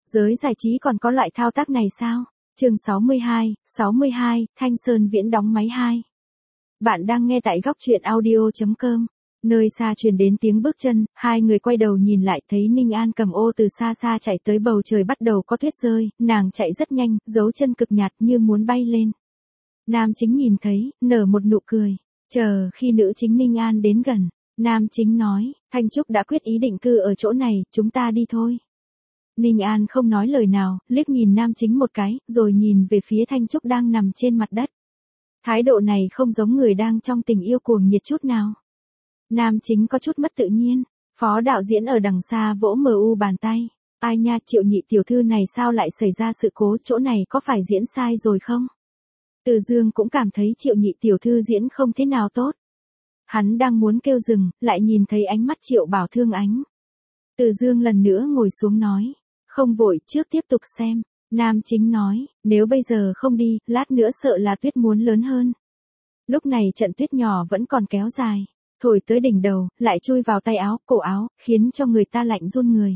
Giới giải trí còn có loại thao tác này sao? Chương 62, Thanh Sơn Viễn đóng máy 2. Bạn đang nghe tại góc truyện audio.com. Nơi xa truyền đến tiếng bước chân, hai người quay đầu nhìn lại thấy Ninh An cầm ô từ xa xa chạy tới, bầu trời bắt đầu có tuyết rơi, nàng chạy rất nhanh, dấu chân cực nhạt như muốn bay lên. Nam chính nhìn thấy, nở một nụ cười. Chờ khi nữ chính Ninh An đến gần, nam chính nói, Thanh Trúc đã quyết ý định cư ở chỗ này, chúng ta đi thôi. Ninh An không nói lời nào, liếc nhìn nam chính một cái, rồi nhìn về phía Thanh Trúc đang nằm trên mặt đất. Thái độ này không giống người đang trong tình yêu cuồng nhiệt chút nào. Nam chính có chút mất tự nhiên, phó đạo diễn ở đằng xa vỗ MU bàn tay. Ai nha, Triệu nhị tiểu thư này sao lại xảy ra sự cố, chỗ này có phải diễn sai rồi không? Từ Dương cũng cảm thấy Triệu nhị tiểu thư diễn không thế nào tốt. Hắn đang muốn kêu dừng, lại nhìn thấy ánh mắt Triệu Bảo Thương ánh. Từ Dương lần nữa ngồi xuống nói, không vội, trước tiếp tục xem. Nam chính nói, nếu bây giờ không đi, lát nữa sợ là tuyết muốn lớn hơn. Lúc này trận tuyết nhỏ vẫn còn kéo dài, thổi tới đỉnh đầu, lại chui vào tay áo, cổ áo, khiến cho người ta lạnh run người.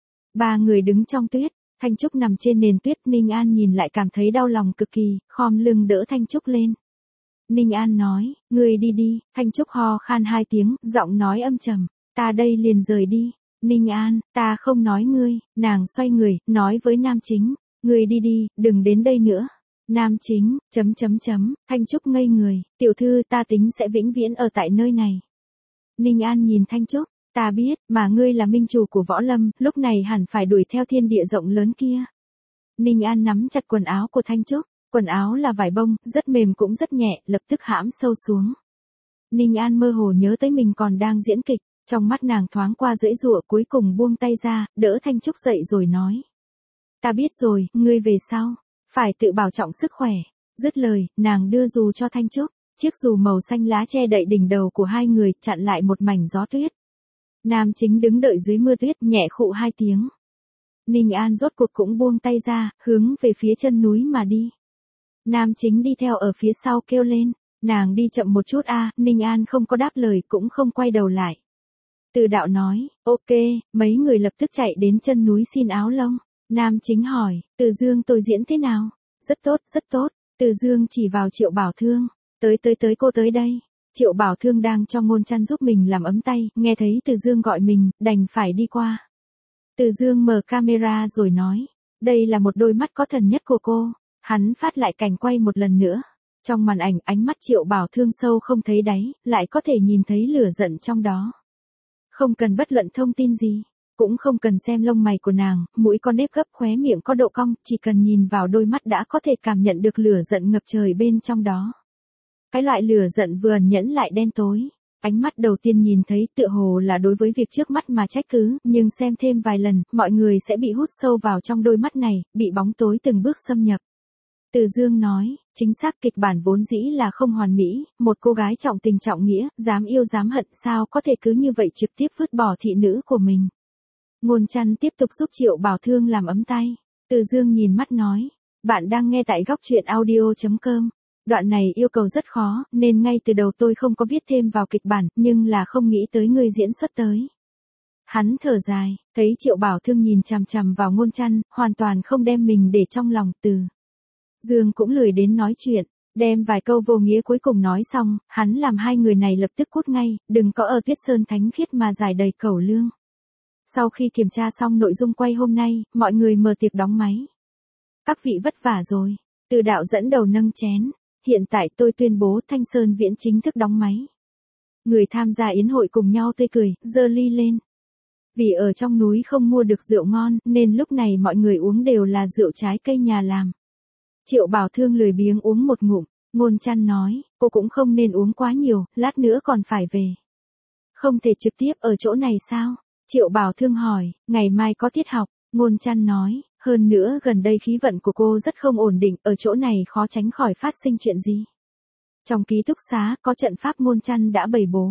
Ba người đứng trong tuyết, Thanh Trúc nằm trên nền tuyết, Ninh An nhìn lại cảm thấy đau lòng cực kỳ, khom lưng đỡ Thanh Trúc lên. Ninh An nói, người đi đi, Thanh Trúc ho khan hai tiếng, giọng nói âm trầm, ta đây liền rời đi. Ninh An, ta không nói ngươi, nàng xoay người, nói với nam chính, ngươi đi đi, đừng đến đây nữa. Nam chính, Thanh Trúc ngây người, tiểu thư ta tính sẽ vĩnh viễn ở tại nơi này. Ninh An nhìn Thanh Trúc, ta biết, mà ngươi là minh chủ của võ lâm, lúc này hẳn phải đuổi theo thiên địa rộng lớn kia. Ninh An nắm chặt quần áo của Thanh Trúc, quần áo là vải bông, rất mềm cũng rất nhẹ, lập tức hãm sâu xuống. Ninh An mơ hồ nhớ tới mình còn đang diễn kịch. Trong mắt nàng thoáng qua giãy giụa, cuối cùng buông tay ra, đỡ Thanh Trúc dậy rồi nói. Ta biết rồi, ngươi về sau, phải tự bảo trọng sức khỏe. Dứt lời, nàng đưa dù cho Thanh Trúc, chiếc dù màu xanh lá che đậy đỉnh đầu của hai người, chặn lại một mảnh gió tuyết. Nam chính đứng đợi dưới mưa tuyết, nhẹ khụ hai tiếng. Ninh An rốt cuộc cũng buông tay ra, hướng về phía chân núi mà đi. Nam chính đi theo ở phía sau kêu lên, nàng đi chậm một chút a. Ninh An không có đáp lời, cũng không quay đầu lại. Từ đạo nói, ok, mấy người lập tức chạy đến chân núi xin áo lông. Nam chính hỏi, Từ Dương tôi diễn thế nào? Rất tốt, rất tốt. Từ Dương chỉ vào Triệu Bảo Thương. Tới cô tới đây. Triệu Bảo Thương đang cho Ngôn Chăn giúp mình làm ấm tay, nghe thấy Từ Dương gọi mình, đành phải đi qua. Từ Dương mở camera rồi nói, đây là một đôi mắt có thần nhất của cô. Hắn phát lại cảnh quay một lần nữa. Trong màn ảnh, ánh mắt Triệu Bảo Thương sâu không thấy đáy, lại có thể nhìn thấy lửa giận trong đó. Không cần bất luận thông tin gì, cũng không cần xem lông mày của nàng, mũi có nếp gấp, khóe miệng có độ cong, chỉ cần nhìn vào đôi mắt đã có thể cảm nhận được lửa giận ngập trời bên trong đó. Cái loại lửa giận vừa ẩn nhẫn lại đen tối. Ánh mắt đầu tiên nhìn thấy tựa hồ là đối với việc trước mắt mà trách cứ, nhưng xem thêm vài lần, mọi người sẽ bị hút sâu vào trong đôi mắt này, bị bóng tối từng bước xâm nhập. Từ Dương nói, chính xác, kịch bản vốn dĩ là không hoàn mỹ, một cô gái trọng tình trọng nghĩa, dám yêu dám hận, sao có thể cứ như vậy trực tiếp vứt bỏ thị nữ của mình. Ngôn Chăn tiếp tục giúp Triệu Bảo Thương làm ấm tay. Từ Dương nhìn mắt nói, bạn đang nghe tại góc truyện audio.com. Đoạn này yêu cầu rất khó, nên ngay từ đầu tôi không có viết thêm vào kịch bản, nhưng là không nghĩ tới người diễn xuất tới. Hắn thở dài, thấy Triệu Bảo Thương nhìn chằm chằm vào Ngôn Chăn, hoàn toàn không đem mình để trong lòng. Từ Dương cũng lười đến nói chuyện, đem vài câu vô nghĩa cuối cùng nói xong, hắn làm hai người này lập tức cút ngay, đừng có ở Tuyết Sơn thánh khiết mà giải đầy cẩu lương. Sau khi kiểm tra xong nội dung quay hôm nay, mọi người mở tiệc đóng máy. Các vị vất vả rồi. Từ đạo dẫn đầu nâng chén. Hiện tại tôi tuyên bố Thanh Sơn Viễn chính thức đóng máy. Người tham gia yến hội cùng nhau tươi cười, giơ ly lên. Vì ở trong núi không mua được rượu ngon, nên lúc này mọi người uống đều là rượu trái cây nhà làm. Triệu Bảo Thương lười biếng uống một ngụm. Ngôn Chăn nói, cô cũng không nên uống quá nhiều, lát nữa còn phải về. Không thể trực tiếp ở chỗ này sao? Triệu Bảo Thương hỏi, ngày mai có tiết học. Ngôn Chăn nói, hơn nữa gần đây khí vận của cô rất không ổn định, ở chỗ này khó tránh khỏi phát sinh chuyện gì. Trong ký túc xá có trận pháp Ngôn Chăn đã bày bố.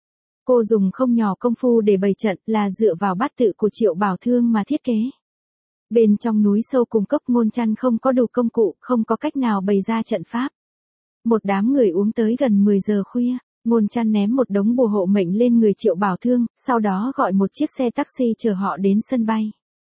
Cô dùng không nhỏ công phu để bày trận, là dựa vào bát tự của Triệu Bảo Thương mà thiết kế. Bên trong núi sâu cùng cốc, Ngôn Chăn không có đủ công cụ, không có cách nào bày ra trận pháp. Một đám người uống tới gần 10 giờ khuya, Ngôn Chăn ném một đống bùa hộ mệnh lên người Triệu Bảo Thương, sau đó gọi một chiếc xe taxi chở họ đến sân bay.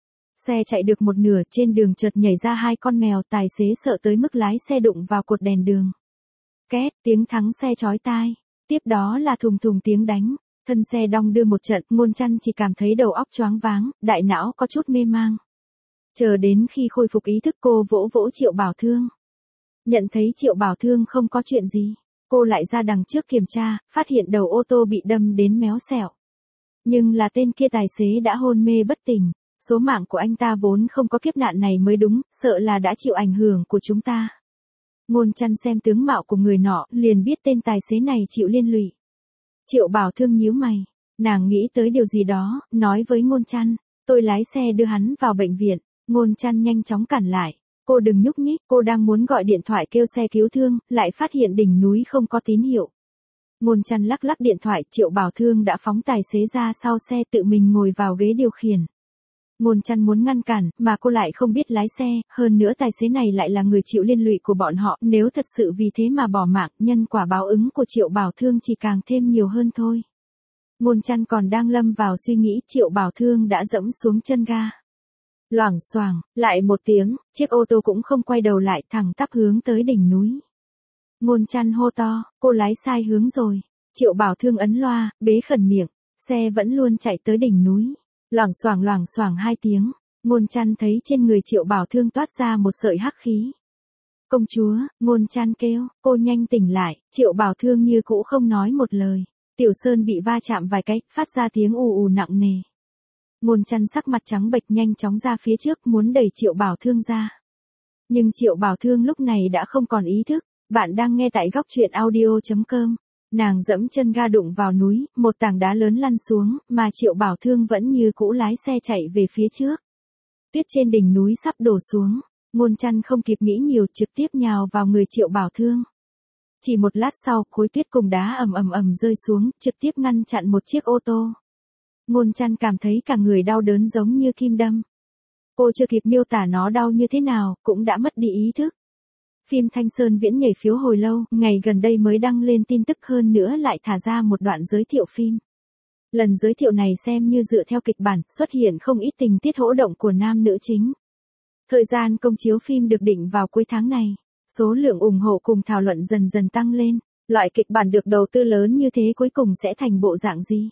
Xe chạy được một nửa, trên đường chợt nhảy ra hai con mèo, tài xế sợ tới mức lái xe đụng vào cột đèn đường. Két, tiếng thắng xe chói tai. Tiếp đó là thùng thùng tiếng đánh. Thân xe đong đưa một trận, Ngôn Chăn chỉ cảm thấy đầu óc choáng váng, đại não có chút mê mang. Chờ đến khi khôi phục ý thức, cô vỗ vỗ Triệu Bảo Thương. Nhận thấy Triệu Bảo Thương không có chuyện gì, cô lại ra đằng trước kiểm tra, phát hiện đầu ô tô bị đâm đến méo xẹo. Nhưng là tên kia tài xế đã hôn mê bất tỉnh, số mạng của anh ta vốn không có kiếp nạn này mới đúng, sợ là đã chịu ảnh hưởng của chúng ta. Ngôn Chăn xem tướng mạo của người nọ, liền biết tên tài xế này chịu liên lụy. Triệu Bảo Thương nhíu mày, nàng nghĩ tới điều gì đó, nói với Ngôn Chăn, tôi lái xe đưa hắn vào bệnh viện. Ngôn Chăn nhanh chóng cản lại, cô đừng nhúc nhích, cô đang muốn gọi điện thoại kêu xe cứu thương, lại phát hiện đỉnh núi không có tín hiệu. Ngôn Chăn lắc lắc điện thoại, Triệu Bảo Thương đã phóng tài xế ra sau xe, tự mình ngồi vào ghế điều khiển. Ngôn Chăn muốn ngăn cản, mà cô lại không biết lái xe, hơn nữa tài xế này lại là người chịu liên lụy của bọn họ, nếu thật sự vì thế mà bỏ mạng, nhân quả báo ứng của Triệu Bảo Thương chỉ càng thêm nhiều hơn thôi. Ngôn Chăn còn đang lâm vào suy nghĩ, Triệu Bảo Thương đã dẫm xuống chân ga. Loảng xoảng, lại một tiếng, chiếc ô tô cũng không quay đầu lại, thẳng tắp hướng tới đỉnh núi. Ngôn Chăn hô to, cô lái sai hướng rồi. Triệu Bảo Thương ấn loa, bế khẩn miệng, xe vẫn luôn chạy tới đỉnh núi. Loảng xoảng hai tiếng, Ngôn Chăn thấy trên người Triệu Bảo Thương toát ra một sợi hắc khí. Công chúa, Ngôn Chăn kêu, cô nhanh tỉnh lại, Triệu Bảo Thương như cũ không nói một lời. Tiểu Sơn bị va chạm vài cái, phát ra tiếng ù ù nặng nề. Ngôn Chăn sắc mặt trắng bệch nhanh chóng ra phía trước muốn đẩy Triệu Bảo Thương ra. Nhưng Triệu Bảo Thương lúc này đã không còn ý thức. Bạn đang nghe tại góc truyện audio.com. Nàng dẫm chân ga đụng vào núi, một tảng đá lớn lăn xuống, mà Triệu Bảo Thương vẫn như cũ lái xe chạy về phía trước. Tuyết trên đỉnh núi sắp đổ xuống, Ngôn Chăn không kịp nghĩ nhiều, trực tiếp nhào vào người Triệu Bảo Thương. Chỉ một lát sau, khối tuyết cùng đá ầm rơi xuống, trực tiếp ngăn chặn một chiếc ô tô. Ngôn Chăn cảm thấy cả người đau đớn giống như kim đâm. Cô chưa kịp miêu tả nó đau như thế nào, cũng đã mất đi ý thức. Phim Thanh Sơn Viễn nhảy phiếu hồi lâu, ngày gần đây mới đăng lên tin tức, hơn nữa lại thả ra một đoạn giới thiệu phim. Lần giới thiệu này xem như dựa theo kịch bản, xuất hiện không ít tình tiết hỗ động của nam nữ chính. Thời gian công chiếu phim được định vào cuối tháng này. Số lượng ủng hộ cùng thảo luận dần dần tăng lên. Loại kịch bản được đầu tư lớn như thế cuối cùng sẽ thành bộ dạng gì?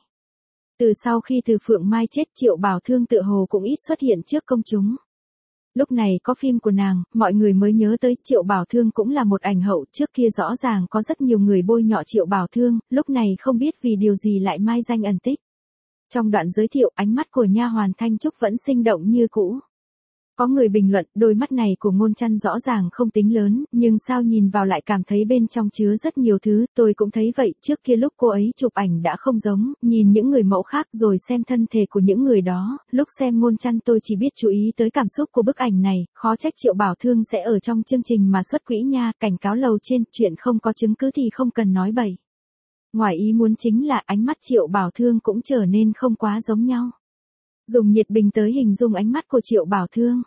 Từ sau khi Từ Phượng Mai chết, Triệu Bảo Thương tựa hồ cũng ít xuất hiện trước công chúng. Lúc này có phim của nàng, mọi người mới nhớ tới Triệu Bảo Thương cũng là một ảnh hậu, trước kia rõ ràng có rất nhiều người bôi nhọ Triệu Bảo Thương, lúc này không biết vì điều gì lại mai danh ẩn tích. Trong đoạn giới thiệu, ánh mắt của nha hoàn Thanh Trúc vẫn sinh động như cũ. Có người bình luận, đôi mắt này của Ngôn Chăn rõ ràng không tính lớn, nhưng sao nhìn vào lại cảm thấy bên trong chứa rất nhiều thứ, tôi cũng thấy vậy, trước kia lúc cô ấy chụp ảnh đã không giống, nhìn những người mẫu khác rồi xem thân thể của những người đó, lúc xem Ngôn Chăn tôi chỉ biết chú ý tới cảm xúc của bức ảnh này, khó trách Triệu Bảo Thương sẽ ở trong chương trình mà xuất quỹ nha, cảnh cáo lầu trên, chuyện không có chứng cứ thì không cần nói bậy. Ngoài ý muốn chính là ánh mắt Triệu Bảo Thương cũng trở nên không quá giống nhau. Dùng nhiệt bình tới hình dung ánh mắt của Triệu Bảo Thương.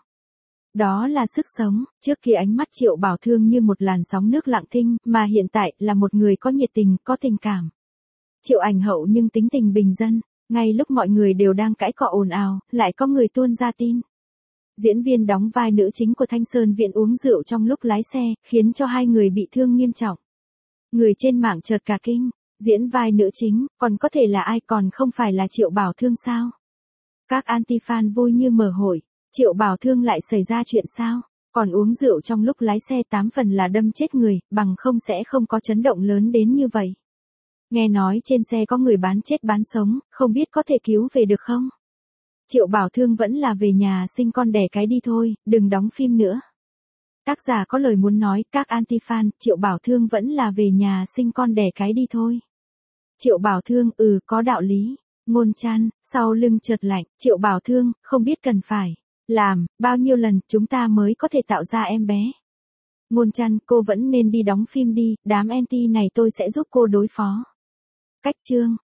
Đó là sức sống, trước kia ánh mắt Triệu Bảo Thương như một làn sóng nước lặng thinh, mà hiện tại là một người có nhiệt tình, có tình cảm. Triệu ảnh hậu nhưng tính tình bình dân, ngay lúc mọi người đều đang cãi cọ ồn ào, lại có người tuôn ra tin. Diễn viên đóng vai nữ chính của Thanh Sơn Viễn uống rượu trong lúc lái xe, khiến cho hai người bị thương nghiêm trọng. Người trên mạng chợt cả kinh, diễn vai nữ chính, còn có thể là ai, còn không phải là Triệu Bảo Thương sao? Các anti-fan vui như mở hội. Triệu Bảo Thương lại xảy ra chuyện sao? Còn uống rượu trong lúc lái xe 8 phần là đâm chết người, bằng không sẽ không có chấn động lớn đến như vậy. Nghe nói trên xe có người bán chết bán sống, không biết có thể cứu về được không? Triệu Bảo Thương vẫn là về nhà sinh con đẻ cái đi thôi, đừng đóng phim nữa. Tác giả có lời muốn nói, các anti-fan, Triệu Bảo Thương vẫn là về nhà sinh con đẻ cái đi thôi. Triệu Bảo Thương, có đạo lý. Ngôn Chăn, sau lưng chợt lạnh, Triệu Bảo Thương, không biết cần phải làm bao nhiêu lần chúng ta mới có thể tạo ra em bé. Ngôn Chăn, cô vẫn nên đi đóng phim đi, đám anti này tôi sẽ giúp cô đối phó. Cách chương